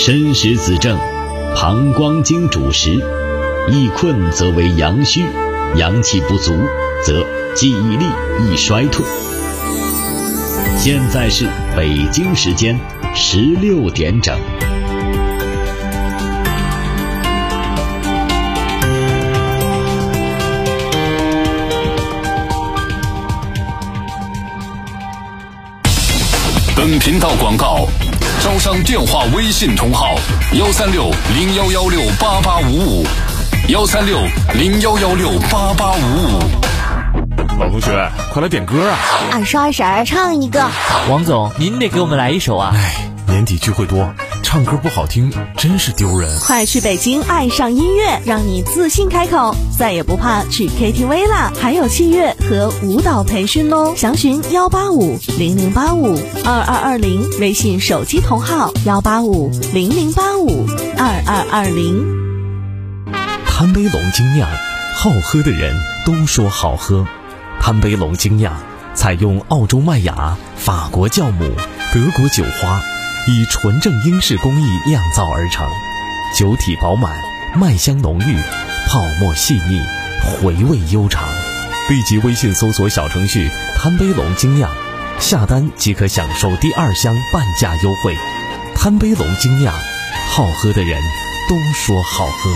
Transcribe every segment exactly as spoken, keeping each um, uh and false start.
申时子正，膀胱经主食，易困则为阳虚，阳气不足则记忆力易衰退。现在是北京时间十六点整。 本频道广告，招商电话微信同号：幺三六零幺幺六八八五五，幺三六零幺幺六八八五五。 老同学，快来点歌啊！ 二十二婶唱一个。 王总，您得给我们来一首啊！ 哎，年底聚会多，唱歌不好听真是丢人。 快去北京爱上音乐，让你自信开口，再也不怕去 K T V 啦！还有器乐和舞蹈培训哦，详询幺八五零零八五二二二零，微信手机同号幺八五零零八五二二二零。 贪杯龙精酿，好喝的人都说好喝。贪杯龙精酿采用澳洲麦芽、法国酵母、德国酒花，以纯正英式工艺酿造而成，酒体饱满，麦香浓郁，泡沫细腻，回味悠长。立即微信搜索小程序贪杯龙精酿，下单即可享受第二箱半价优惠。贪杯龙精酿，好喝的人都说好喝。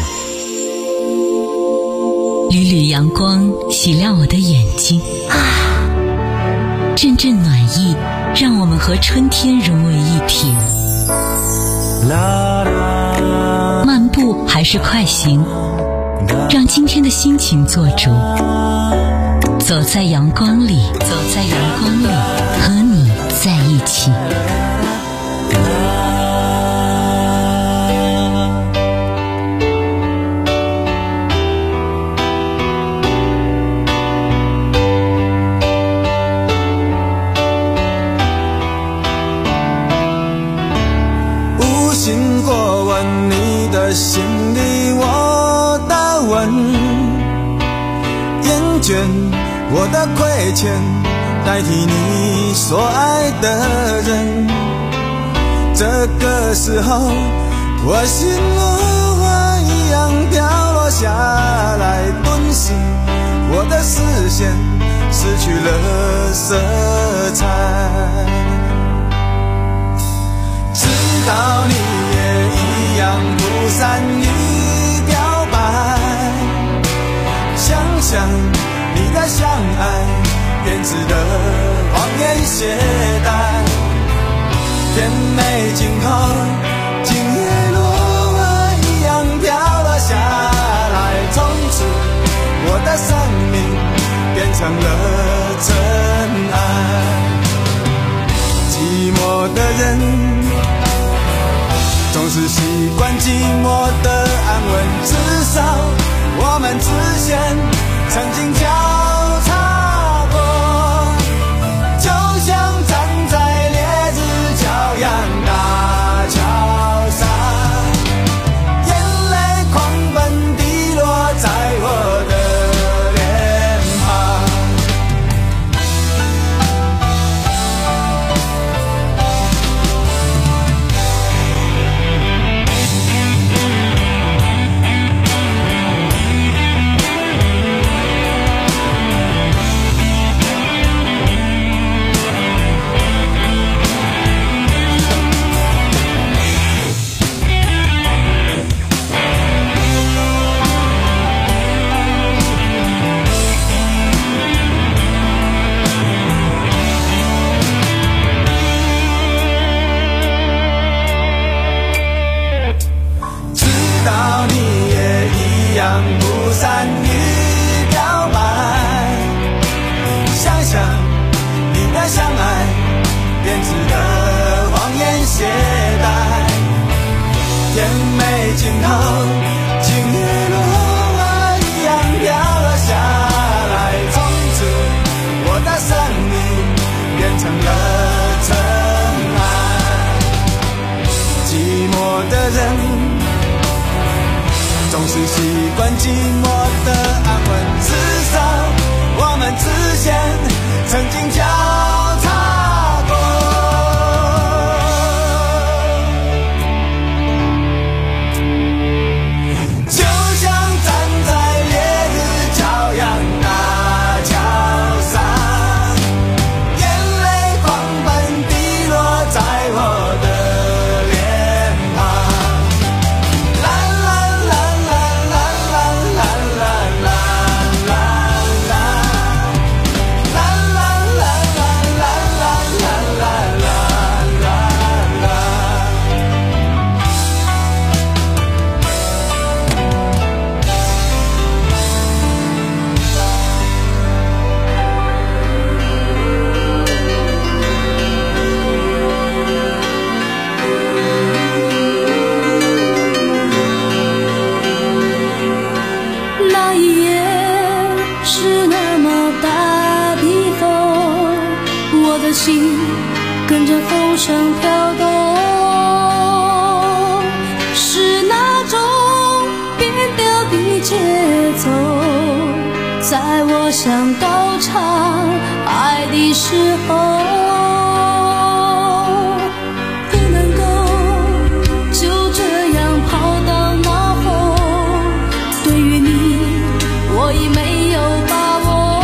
缕缕阳光洗亮我的眼睛啊，阵阵暖意让我们和春天融为一体。漫步还是快行，让今天的心情做主。走在阳光里，走在阳光里，和你在一起。 经过问你的心里我的吻，厌倦我的亏欠，代替你所爱的人。这个时候我心如花一样掉落下来，顿时我的视线失去了色彩。知道你也一样不善于表白，想想你的相爱编织的谎言懈怠，甜美今后今夜落花一样飘了下来，从此我的生命变成了尘埃。寂寞的人总是习惯寂寞的安稳，至少我们之前曾经交叉过，就像站在烈日骄阳大桥上，眼泪狂奔滴落在我的脸庞。不善于表白，想想你的相爱编织的谎言懈怠，甜美尽头今夜落花一样飘了下来，从此我的生命变成了尘埃。寂寞的人总是习惯寂寞的安稳，至少我们之前曾经交叉过。 在我想高唱爱的时候，不能够就这样抛到脑后。对于你，我已没有把握，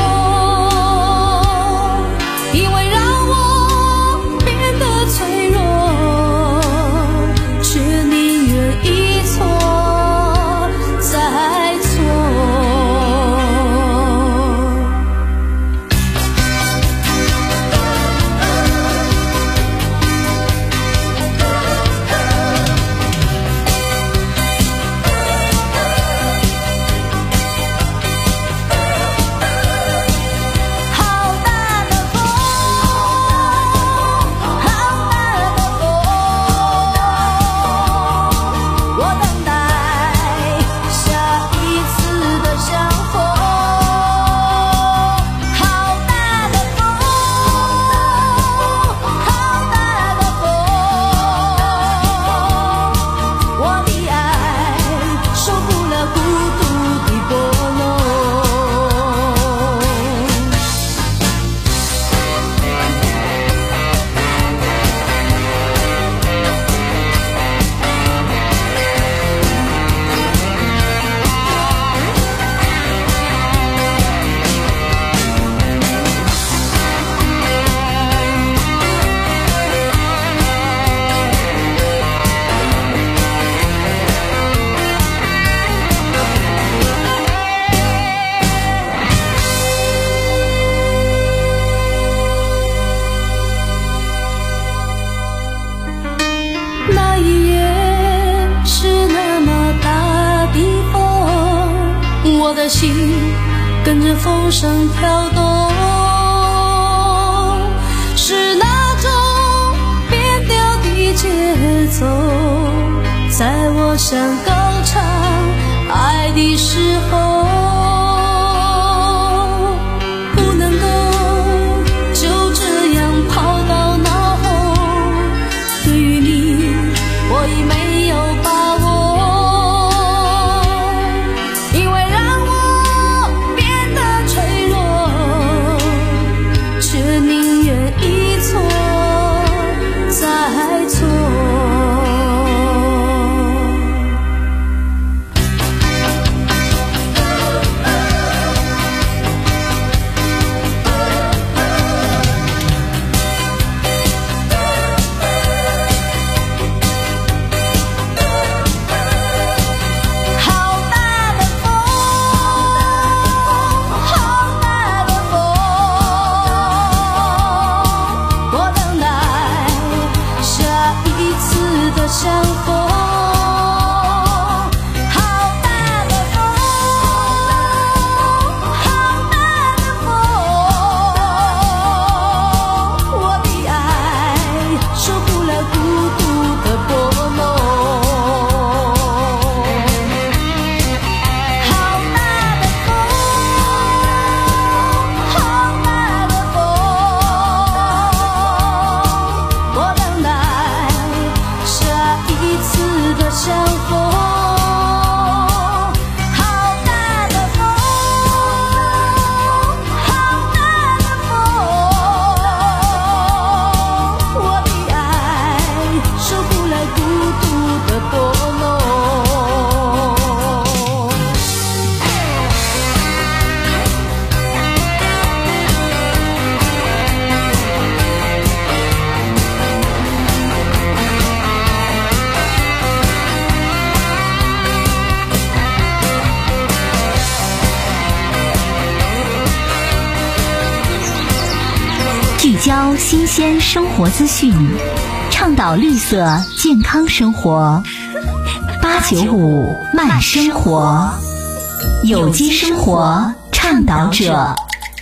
因为让我变得脆弱，却宁愿一错再错。那一夜是那么大的风，我的心跟着风声跳动，是那种变调的节奏，在我想高唱爱的时候，不能够就这样抛到脑后。对于你，我已没有把握，因为让我变得脆弱，却宁愿一错再错。相逢，好大的风，好大的风，我的爱受不了孤独的波动。好大的风，好大的风，我等待下一次的相逢。好大的风，好大的风，我的爱受不了孤独的波动。 聚焦新鲜生活资讯，倡导绿色健康生活。八九五慢生活，有机生活倡导者。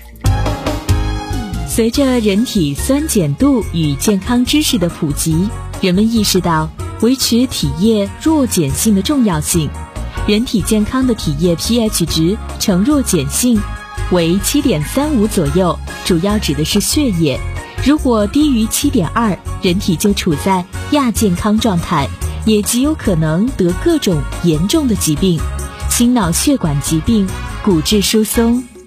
随着人体酸碱度与健康知识的普及，人们意识到维持体液弱碱性的重要性。人体健康的体液 pH 值呈弱碱性，为 七点三五 左右，主要指的是血液。如果低于 七点二， 人体就处在亚健康状态，也极有可能得各种严重的疾病，心脑血管疾病、骨质疏松、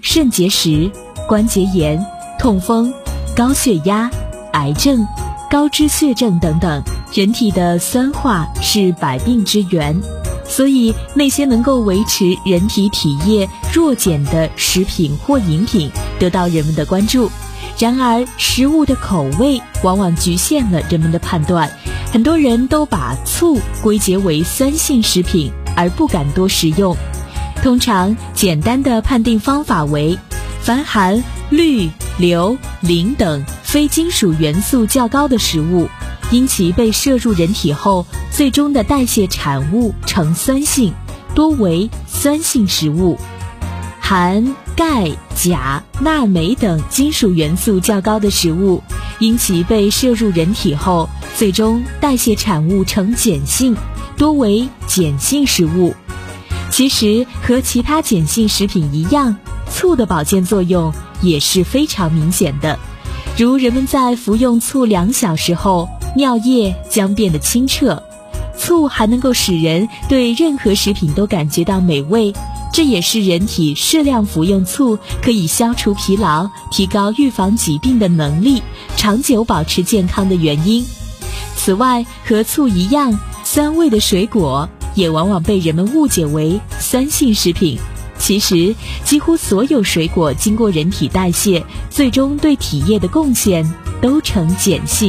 肾结石、关节炎、痛风、高血压、癌症、高脂血症等等。人体的酸化是百病之源，所以那些能够维持人体体液弱碱的食品或饮品得到人们的关注。然而食物的口味往往局限了人们的判断，很多人都把醋归结为酸性食品而不敢多食用。通常简单的判定方法为，凡含氯、硫、磷等非金属元素较高的食物，因其被摄入人体后最终的代谢产物呈酸性，多为酸性食物。含钙、钾、钠、镁等金属元素较高的食物，因其被摄入人体后最终代谢产物呈碱性，多为碱性食物。其实和其他碱性食品一样，醋的保健作用也是非常明显的。如人们在服用醋两小时后，尿液将变得清澈。醋还能够使人对任何食品都感觉到美味，这也是人体适量服用醋可以消除疲劳、提高预防疾病的能力，长久保持健康的原因。此外，和醋一样，酸味的水果也往往被人们误解为酸性食品。其实，几乎所有水果经过人体代谢，最终对体液的贡献都呈碱性。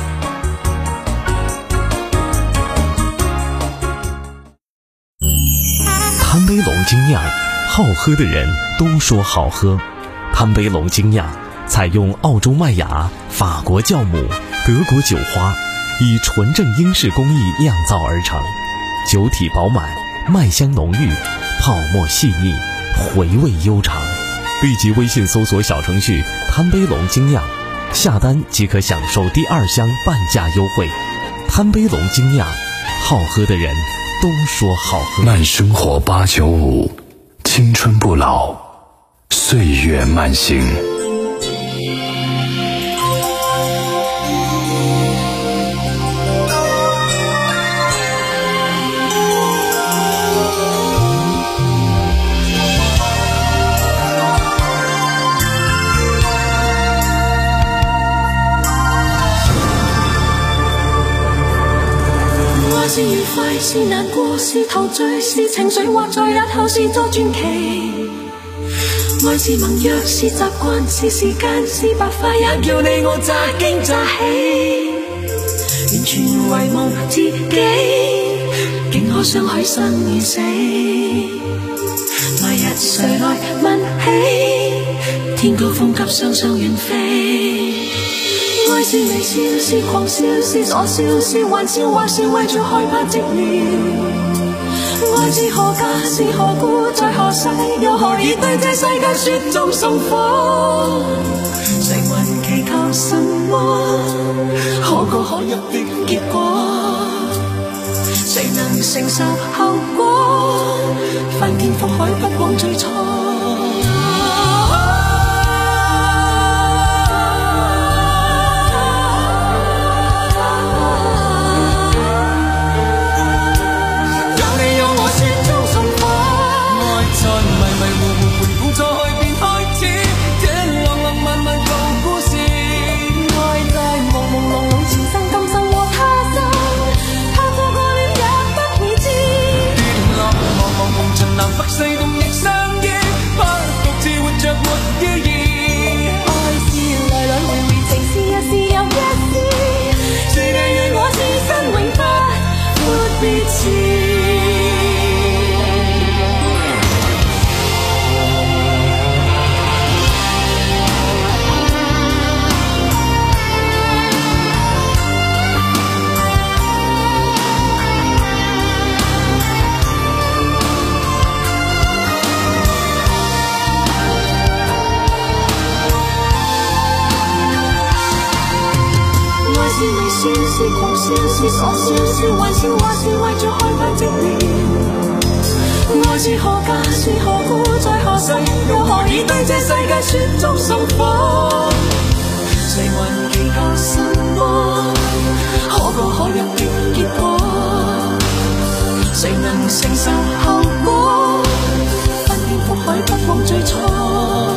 贪杯龙精酿，好喝的人都说好喝。贪杯龙精酿采用澳洲麦芽、法国酵母、德国酒花，以纯正英式工艺酿造而成，酒体饱满，麦香浓郁，泡沫细腻，回味悠长。立即微信搜索小程序贪杯龙精酿，下单即可享受第二箱半价优惠。贪杯龙精酿，好喝的人都说好喝。 慢生活八九五，青春不老，岁月慢行。 是愉快，是難過，是陶醉，是情緒，或在日後是作傳奇。愛是盟約，是習慣，是時間，是白髮，也叫你我乍驚乍喜。完全遺忘自己，竟可相許生與死。來日誰來問起？天高風急，雙雙遠飛。愛是微笑，是狂笑，是傻笑，是玩笑，或是為著害怕寂寥。愛是何價，是何故，在何世，又何以對這世界雪中送火？誰還祈求什麼可歌可泣的結果？誰能承受後果？翻天覆海，不枉最初。是狂笑，是傻笑，是玩笑，或是為著害怕寂寥。愛是何價，是何故，在何世，又何以對這世界雪中送火？誰還祈求什麼可歌可泣的結果？誰能承受後果？翻天覆海，不枉最初。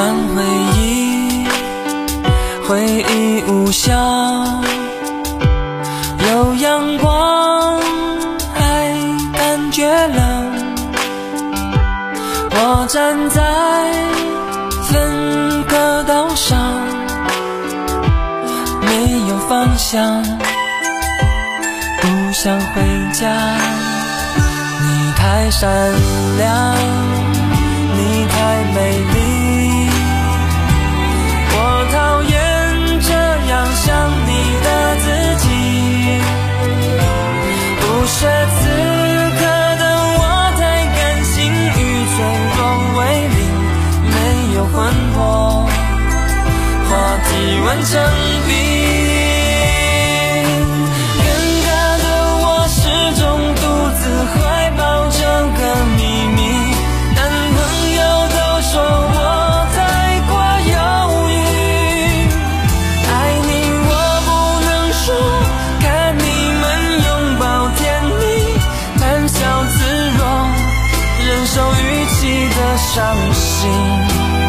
换回忆，回忆无效，有阳光还感觉冷，我站在分隔岛上，没有方向，不想回家。你太善良，你太美丽，我讨厌这样想你的自己。不屑此刻的我太感性与脆弱为邻，没有魂魄，话题完成笔。怀抱这个秘密，男朋友都说我太过犹豫，爱你我不能说，看你们拥抱甜蜜，谈笑自若，忍受语气的伤心。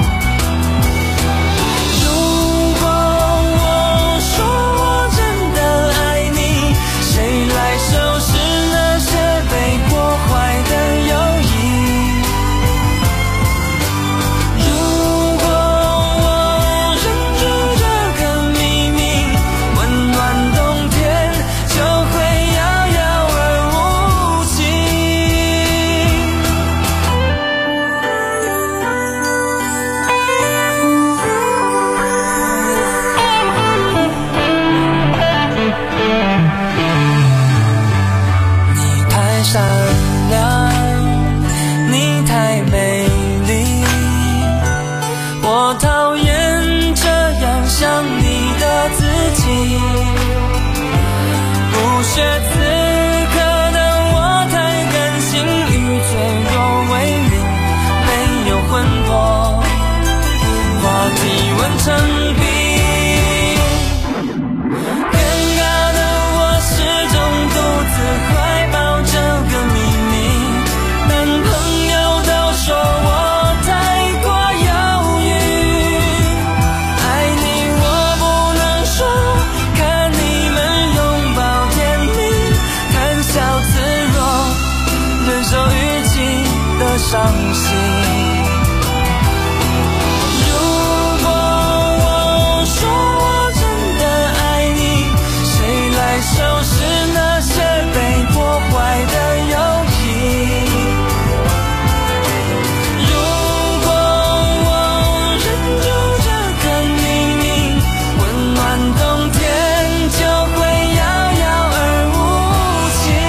伤心。如果我说我真的爱你，谁来收拾那些被破坏的友谊？如果我忍住这个秘密，温暖冬天就会遥遥而无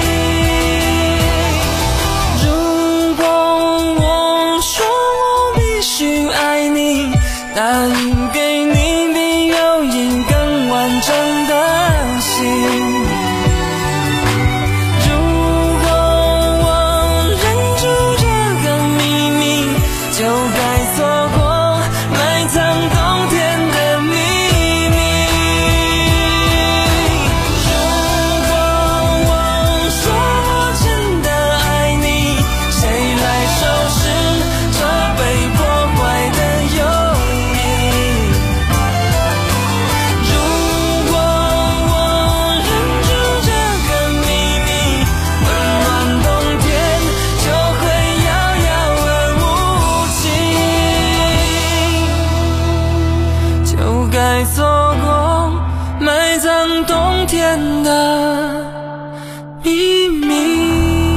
期。如果我说我必须爱你，答应给你比友谊更完整的心。如果我忍住这个秘密，就该错过埋藏冬天的秘密。如果我说我真的爱你，谁来收拾这被破坏的友谊？如果我忍住这个秘密，温暖冬天就会遥遥而无期，就该错过埋葬冬天的秘密。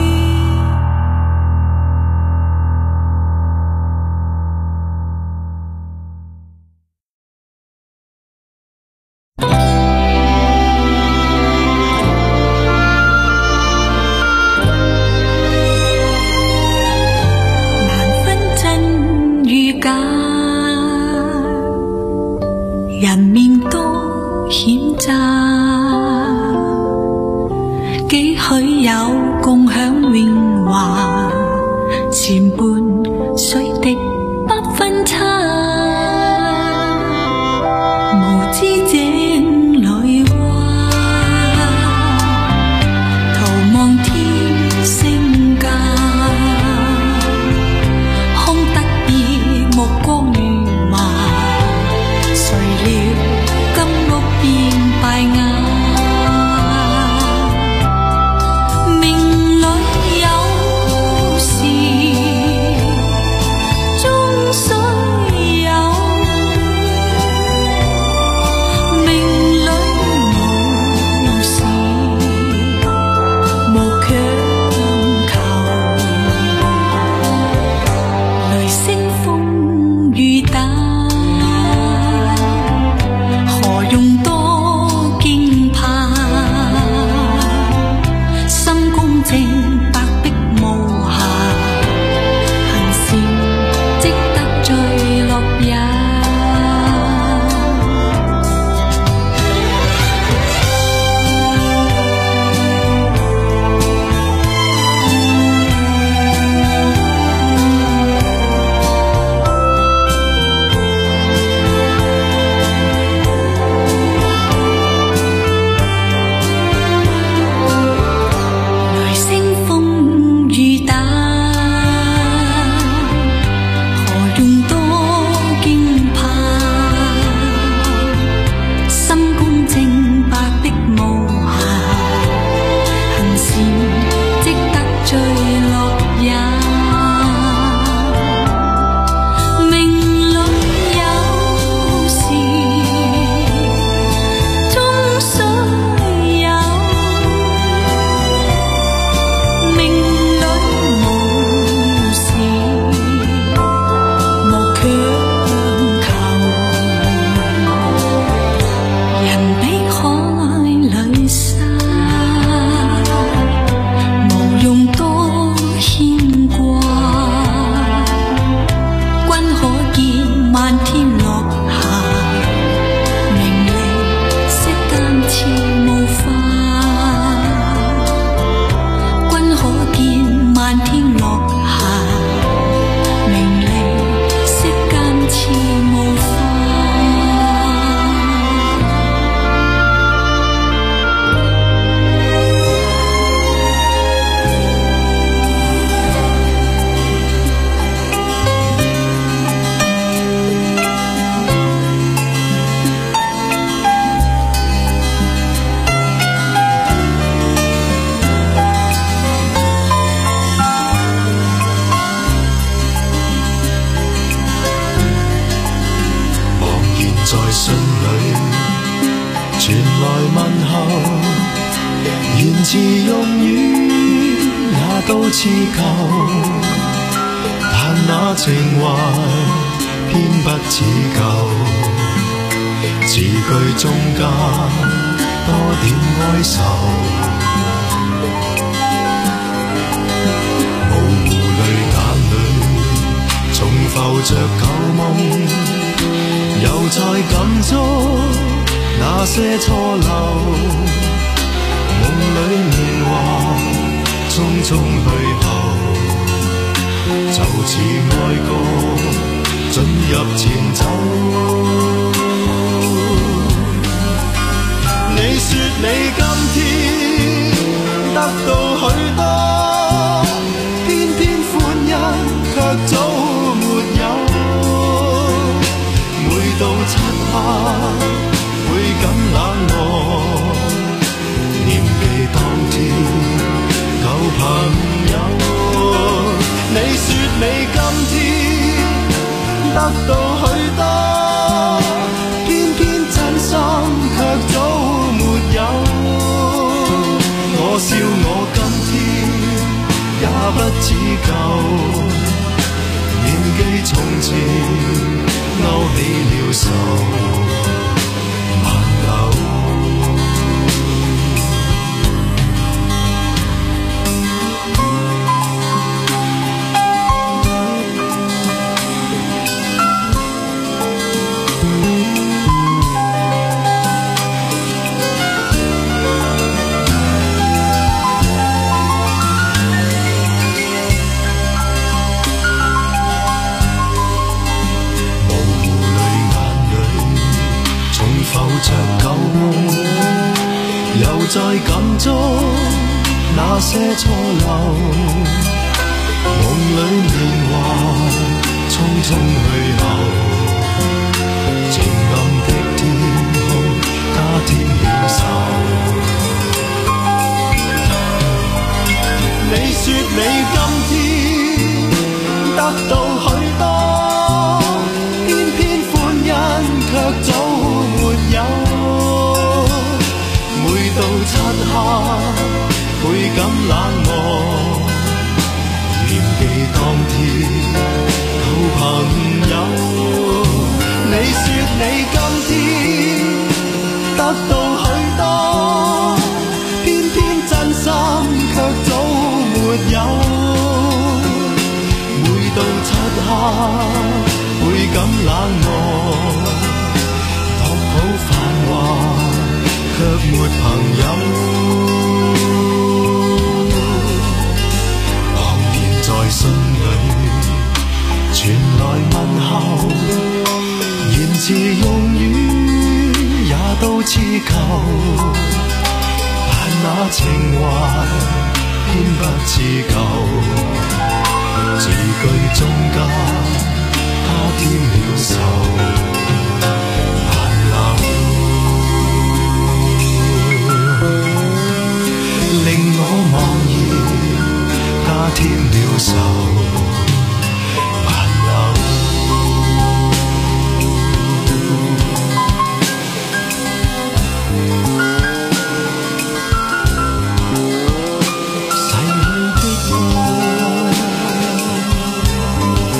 難分真與假，人面多險詐， 信裏傳來問候，言辭用語也都似舊，但那情懷偏不似舊，字句中間多點哀愁，模糊淚眼裏重浮着舊夢，又再感觸那些錯漏，夢裏年華匆匆去後，就似愛歌進入前奏。你說你今天得到許多，偏偏歡欣卻早沒有。每到漆黑會感冷漠，念記當天舊朋友。你說你今天得到許多，偏偏真心卻早沒有。我笑我今天也不似舊，念記從前勾起了愁，萬縷。着舊夢，又再感觸那些錯漏，夢裏年華匆匆去後，靜暗的天空加添了愁。你說你今天得到許多，偏偏歡欣卻早有。每到漆黑倍感冷漠，念記當天舊朋友。你說你今天得到許多，偏偏真心卻早沒有。每到漆黑倍感冷漠，好繁華卻沒朋友，茫然在心裏傳來問候，言辭用語也都似舊，但那情懷偏不似舊，字句中間加添了愁。令我茫然加添了愁，萬縷。逝去的愛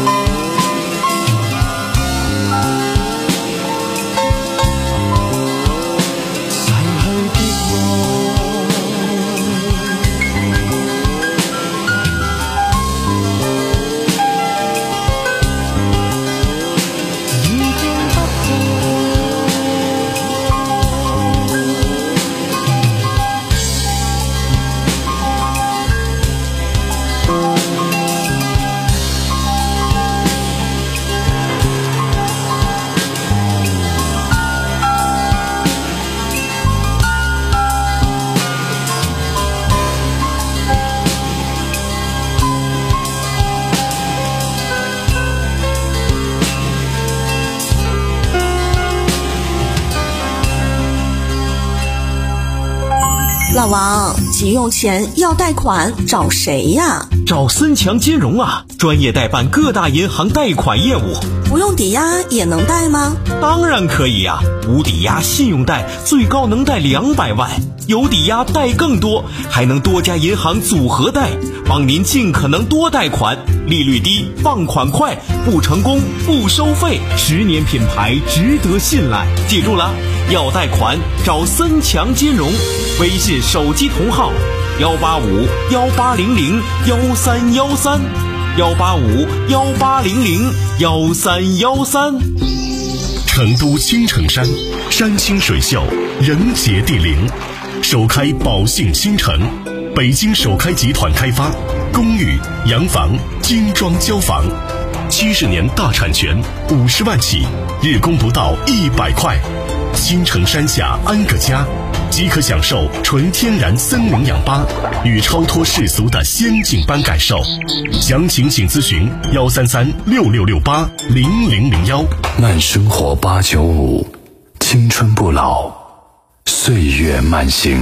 老王，急用钱要贷款找谁呀？ 找森强金融啊，专业代办各大银行贷款业务。 不用抵押也能贷吗？ 当然可以呀、啊，无抵押信用贷最高能贷两百万，有抵押贷更多，还能多家银行组合贷，帮您尽可能多贷款，利率低，放款快，不成功不收费，十年品牌值得信赖。记住了，要贷款找森强金融，微信手机同号幺八五幺八零零幺三幺三。幺八五幺八零零幺三幺三。 成都青城山，山清水秀，人杰地灵，首开宝信新城，北京首开集团开发，公寓、洋房、精装交房，七十年大产权，五十万起，日供不到一百块。青城山下安个家，即可享受纯天然森林氧吧与超脱世俗的仙境般感受。详情请咨询幺三三六六六八零零零幺。 慢生活八九五，青春不老，岁月慢行。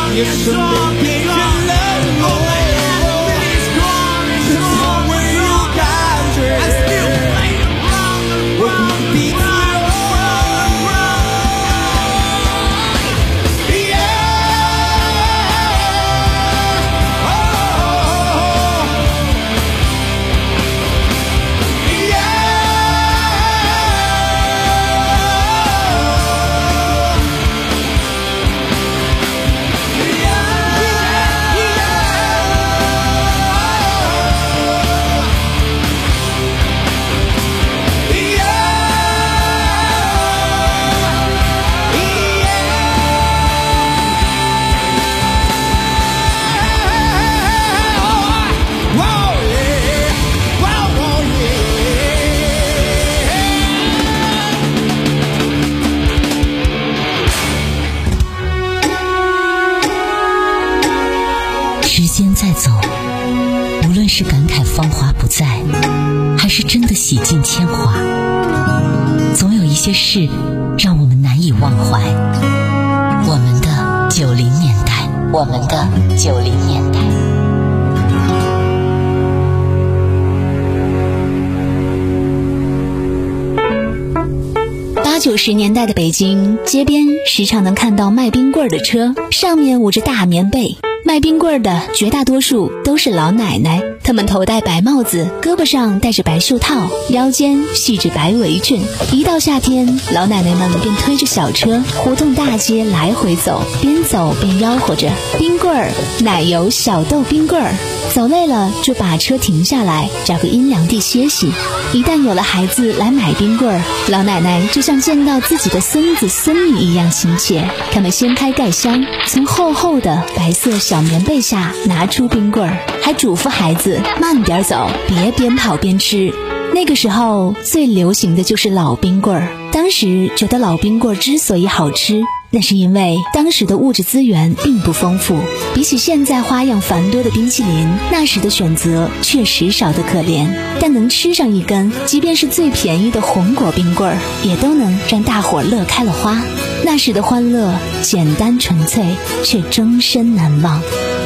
也是没别人了。 是感慨芳华不在，还是真的洗尽铅华，总有一些事让我们难以忘怀。我们的九零年代，我们的九零年代。 八九十年代的北京，街边时常能看到卖冰棍的车，上面捂着大棉被。卖冰棍的绝大多数都是老奶奶，她们头戴白帽子，胳膊上戴着白袖套，腰间系着白围裙。一到夏天，老奶奶们便推着小车胡同大街来回走，边走边吆喝着冰棍儿、奶油小豆冰棍儿。走累了就把车停下来，找个阴凉地歇息。一旦有了孩子来买冰棍儿，老奶奶就像见到自己的孙子孙女一样亲切。他们掀开盖箱，从厚厚的白色小棉被下拿出冰棍儿，还嘱咐孩子慢点走，别边跑边吃。那个时候最流行的就是老冰棍儿。当时觉得老冰棍儿之所以好吃，那是因为当时的物质资源并不丰富，比起现在花样繁多的冰淇淋，那时的选择确实少得可怜。但能吃上一根，即便是最便宜的红果冰棍儿，也都能让大伙乐开了花。那时的欢乐简单纯粹，却终身难忘。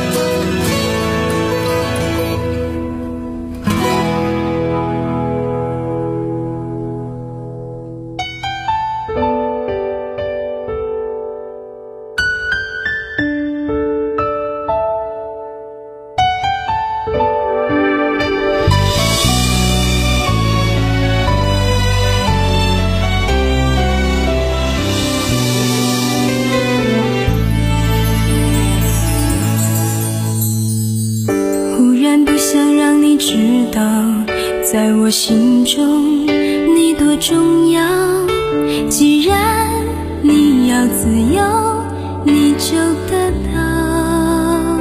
知道在我心中你多重要，既然你要自由你就得到，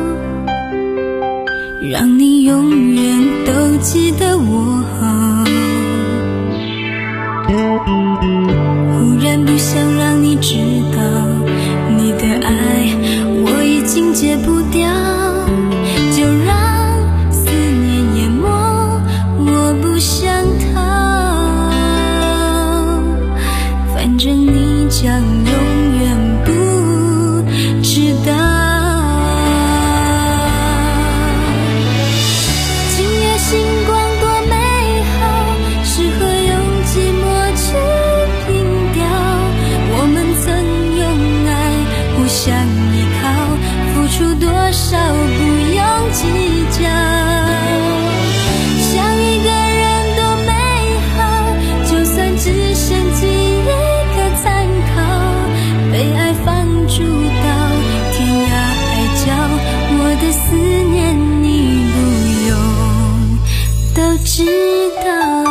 让你永远都记得我。忽然不想让你知道你的爱我已经戒不掉，就让反正你将永远不知道。今夜星光多美好，适合用寂寞去拼掉。我们曾用爱互相依靠，付出多少不用计较。想一个人多美好，就算只剩记忆参考，被爱放逐到天涯海角，我的思念你不用都知道。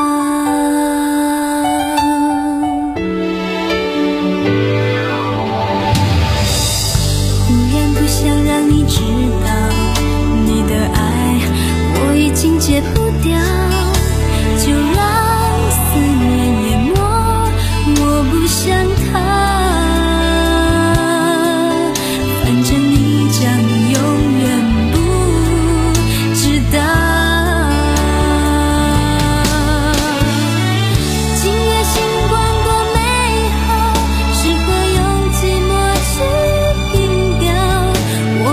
忽然不想让你知道你的爱我已经戒不掉，就让思念淹没我不想逃，反正你将永远不知道。今夜星光多美好，适合用寂寞去拼掉。我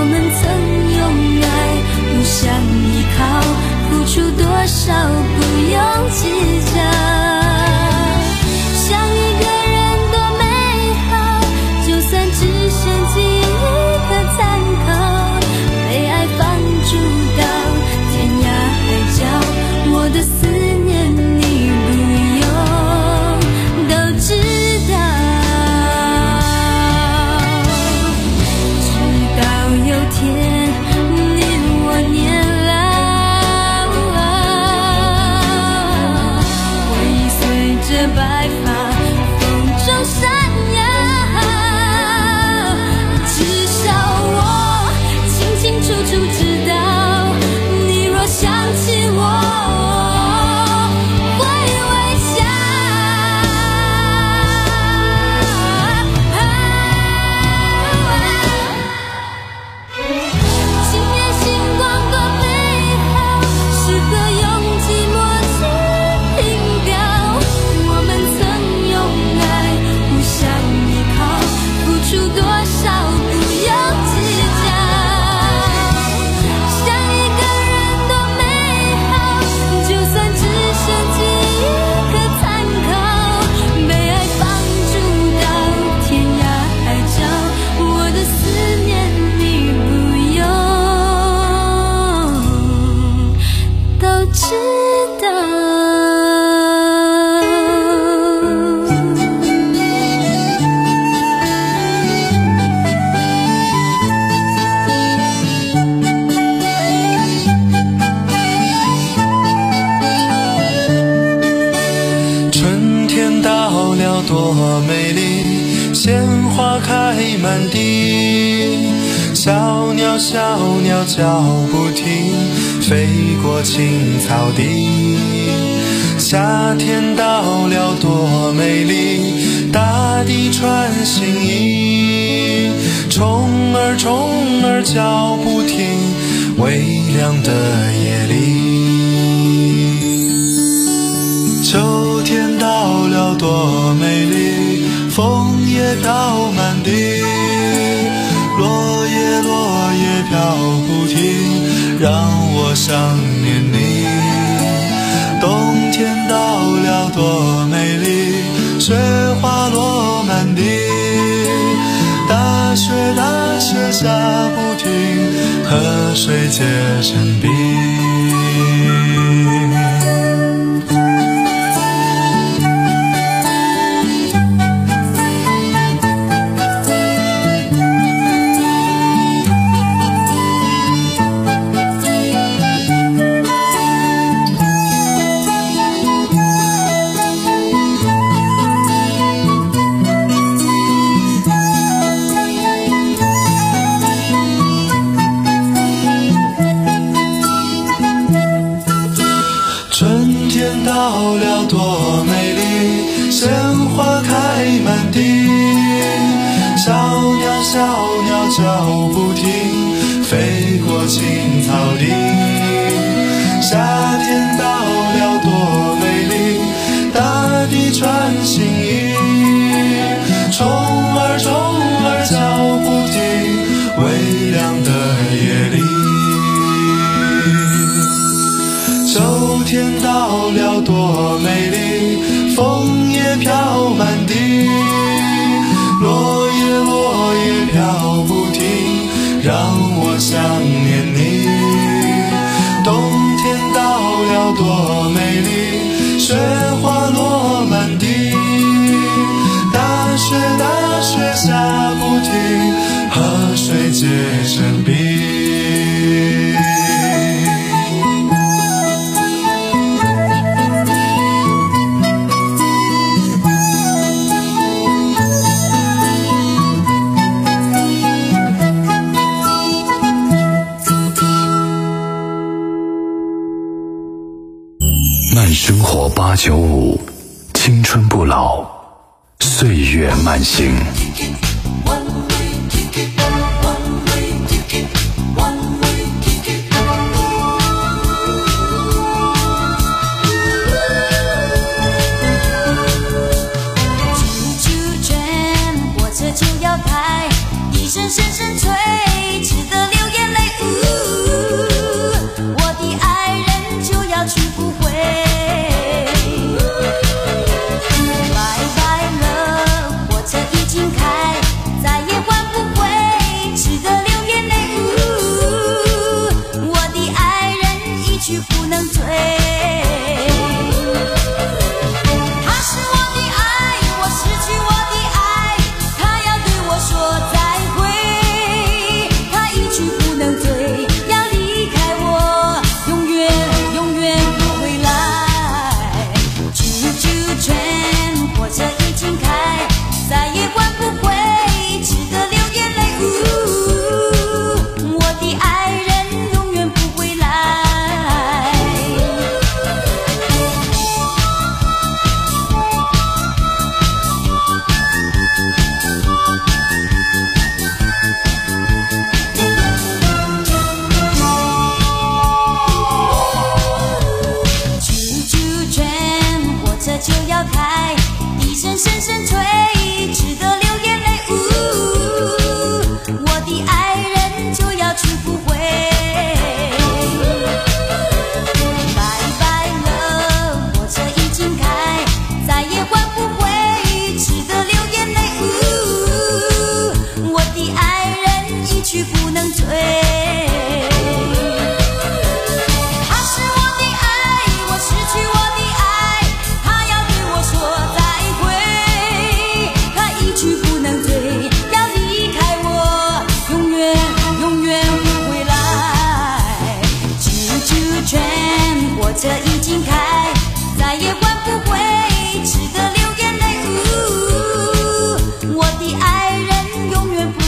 满地，小鸟小鸟叫不停，飞过青草地。夏天到了多美丽，大地穿新衣，虫儿虫儿叫不停，微凉的夜里。秋天到了多美丽，枫叶飘满地，落叶落叶飘不停，让我想念你。冬天到了多美丽，雪花落满地，大雪大雪下不停，河水结成冰。到了多美丽，鲜花开满地，小鸟小鸟叫不停，飞过青草地。夏天到了多美丽，大地穿新衣，虫儿虫儿叫不停，微凉的夜里。秋天到了多美丽，枫叶飘满地，落叶落叶飘不停，让我想念你。冬天到了多美丽，雪花落满地，大雪大雪下不停，河水结成冰。 慢生活八九五，青春不老，岁月慢行。 声声声催，值得流眼泪。呜，我的爱人就要去不回。拜拜了，火车已经开，再也换不回，值得流眼泪。呜，我的爱人一去不能追。他是我的爱，我失去我的爱，他要对我说再就要开，一声声声催，值得流眼泪。呜，我的爱人就要去不回。拜拜了，火车已经开，再也换不回，值得流眼泪。呜，我的爱人一去不能追。火车已经开，再也换不回，值得流眼泪。呜，我的爱人永远不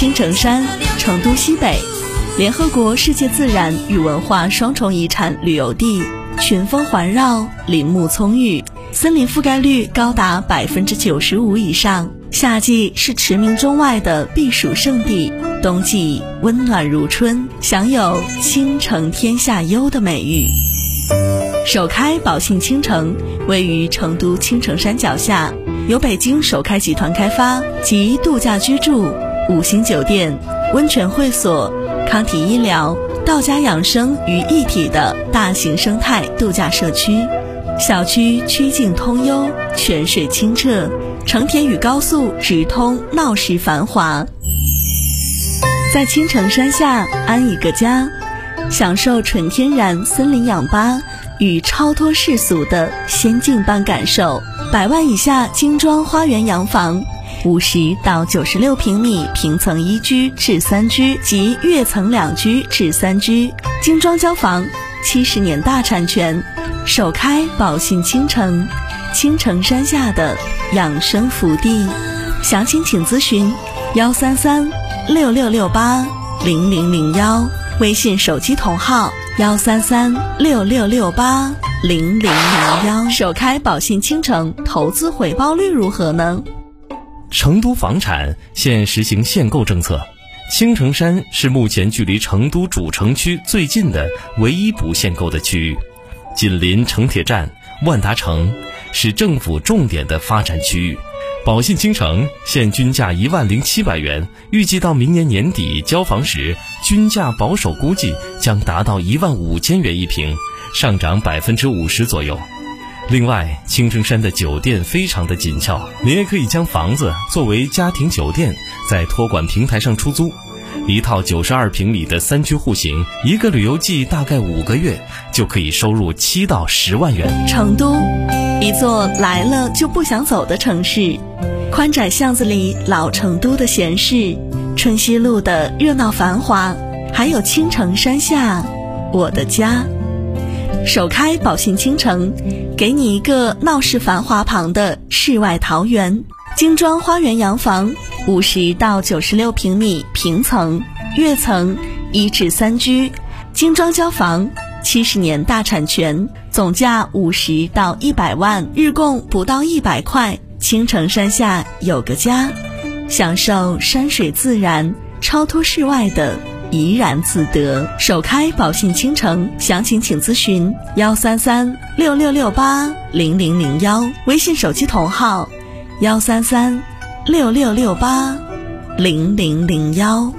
青城山，成都西北，联合国世界自然与文化双重遗产旅游地，群峰环绕，林木葱郁，森林覆盖率高达百分之九十五以上。夏季是驰名中外的避暑胜地，冬季温暖如春，享有倾城天下优的美誉。首开宝信倾城位于成都青城山脚下，由北京首开集团开发，集度假居住、五星酒店、温泉会所、康体医疗、道家养生于一体的大型生态度假社区。小区曲径通幽，泉水清澈，城铁与高速直通，闹市繁华。在青城山下安一个家，享受纯天然森林氧吧与超脱世俗的仙境般感受。百万以下精装花园洋房，五十到九十六平米平层一居至三居及跃层两居至三居，精装交房，七十年大产权，首开宝信倾城，青城山下的养生福地。详情请咨询幺三三六六六八零零零幺，微信手机同号幺三三六六六八零零零幺。首开宝信倾城，投资回报率如何呢？ 成都房产现实行限购政策，青城山是目前距离成都主城区最近的唯一不限购的区域，紧邻城铁站、万达城，是政府重点的发展区域。宝信倾城现均价一万零七百元，预计到明年年底交房时，均价保守估计将达到一万五千元一平，上涨百分之五十左右。另外，青城山的酒店非常的紧俏，您也可以将房子作为家庭酒店，在托管平台上出租。一套九十二平米的三居户型，一个旅游季大概五个月，就可以收入七到十万元。 成都，一座来了就不想走的城市，宽窄巷子里老成都的闲适，春熙路的热闹繁华，还有青城山下我的家。首开宝信倾城，给你一个闹市繁华旁的世外桃源，精装花园洋房，五十到九十六平米平层、跃层一至三居，精装交房，七十年大产权，总价五十到一百万，日供不到一百块。青城山下有个家，享受山水自然，超脱世外的怡然自得。首开宝信倾城，详情请咨询幺三三六六六八零零零幺，微信手机同号幺三三六六六八零零零幺。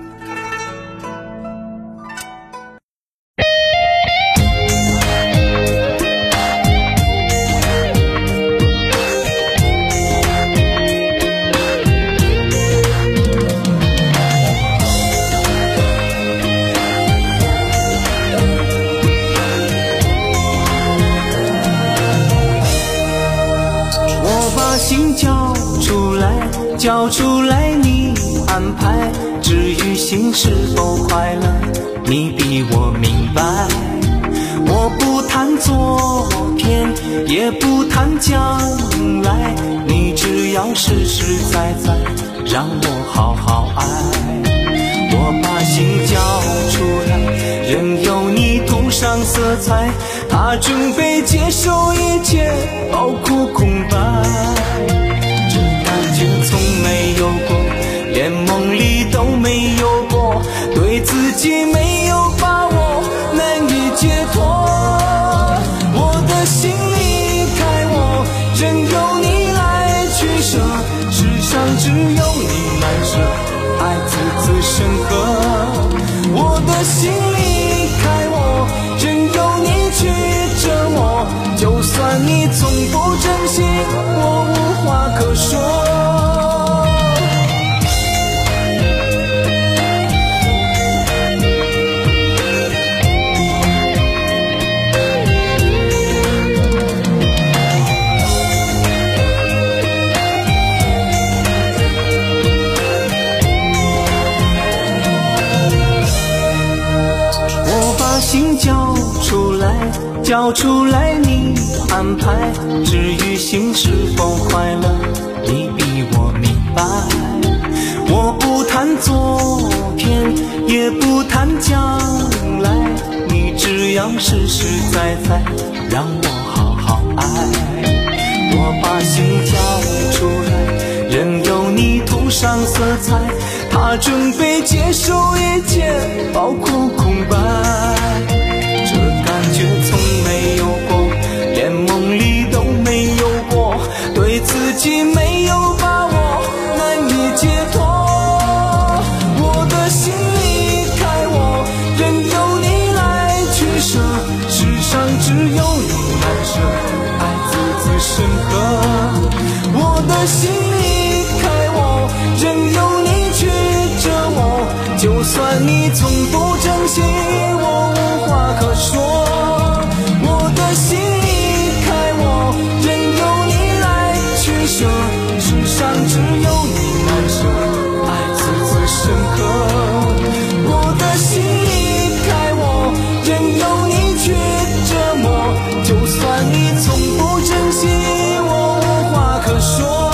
心交出来，交出来你安排，至于心是否快乐，你比我明白。我不谈昨天，也不谈将来，你只要实实在在让我好好爱。我把心交出来，任由你涂上色彩，他准备接受一切，包括空白。这感觉从没有过，连梦里都没有过，对自己没有把握，难以解脱。我的心离开我，任由你来取舍，世上只有你难舍，爱自此深刻。我的心离开我，任由你去折磨，就算你从不珍惜，我无话可说。心交出来，交出来你安排，至于心是否快乐，你比我明白。我不谈昨也不谈将来，你只要实实在在让我好好爱。我把心交出来，任由你涂上色彩，他准备接受一切，包括空白。这感觉从没有过，连梦里都没有过，对自己没有把握，难以解脱。我的心离开我，任由你来取舍，世上只有你难舍，爱字字深刻。我的心离开我，任由你去折磨，就算你从不珍惜，我无话可说。我的心离开我，任由你来取舍，世上只有你难舍，爱字字深刻。我的心离开我，任由你去折磨，就算你从不珍惜，我无话可说。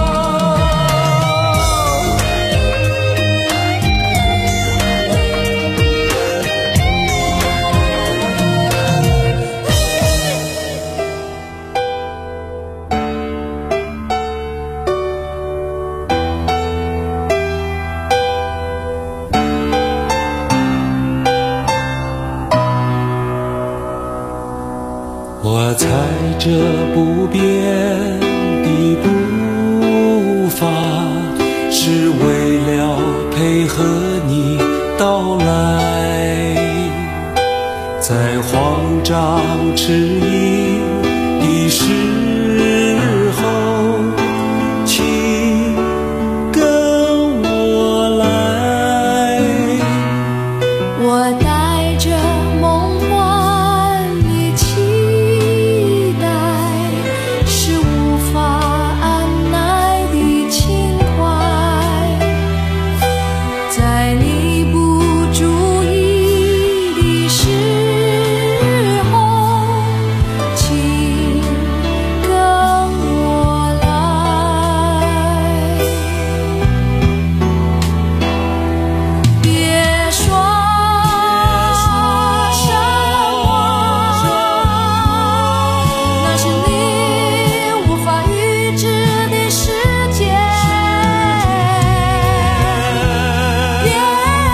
我踩着不变的步伐，是为了配合你到来，在慌张迟疑的时候，请跟我来。 我带着梦幻的期待，是无法按耐的情怀，在你不注意的时候，请跟我来。别说什么，那是你无法预知的世界。别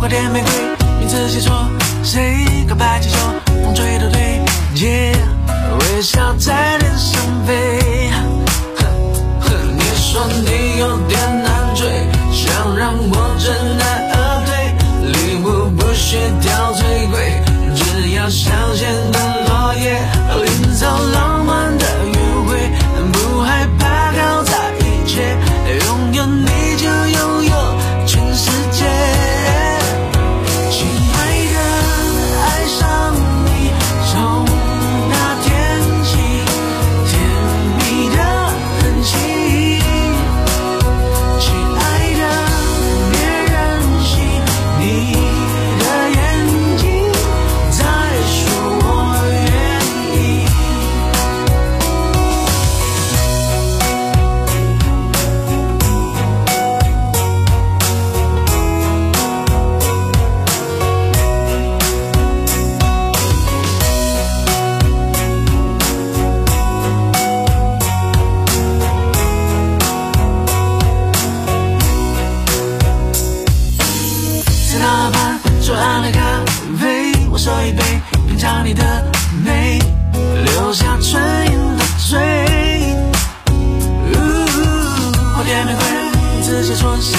点玫瑰，名字写错，谁告白气球，风吹都对，耶、yeah, 微笑在脸上飞。你说你有点难追，想让我知难而退，礼物不需挑最贵，只要香榭的落叶，营造浪漫的约会，不害怕搞砸一切，拥有你就拥有全世界。亲爱的，爱上你，从那天起，甜蜜的痕迹。亲爱的，别任性，你的眼睛在说我愿意。在哪怕左岸的咖啡，我手一杯，品尝你的美，留下唇印的嘴。花店玫瑰，名字写错。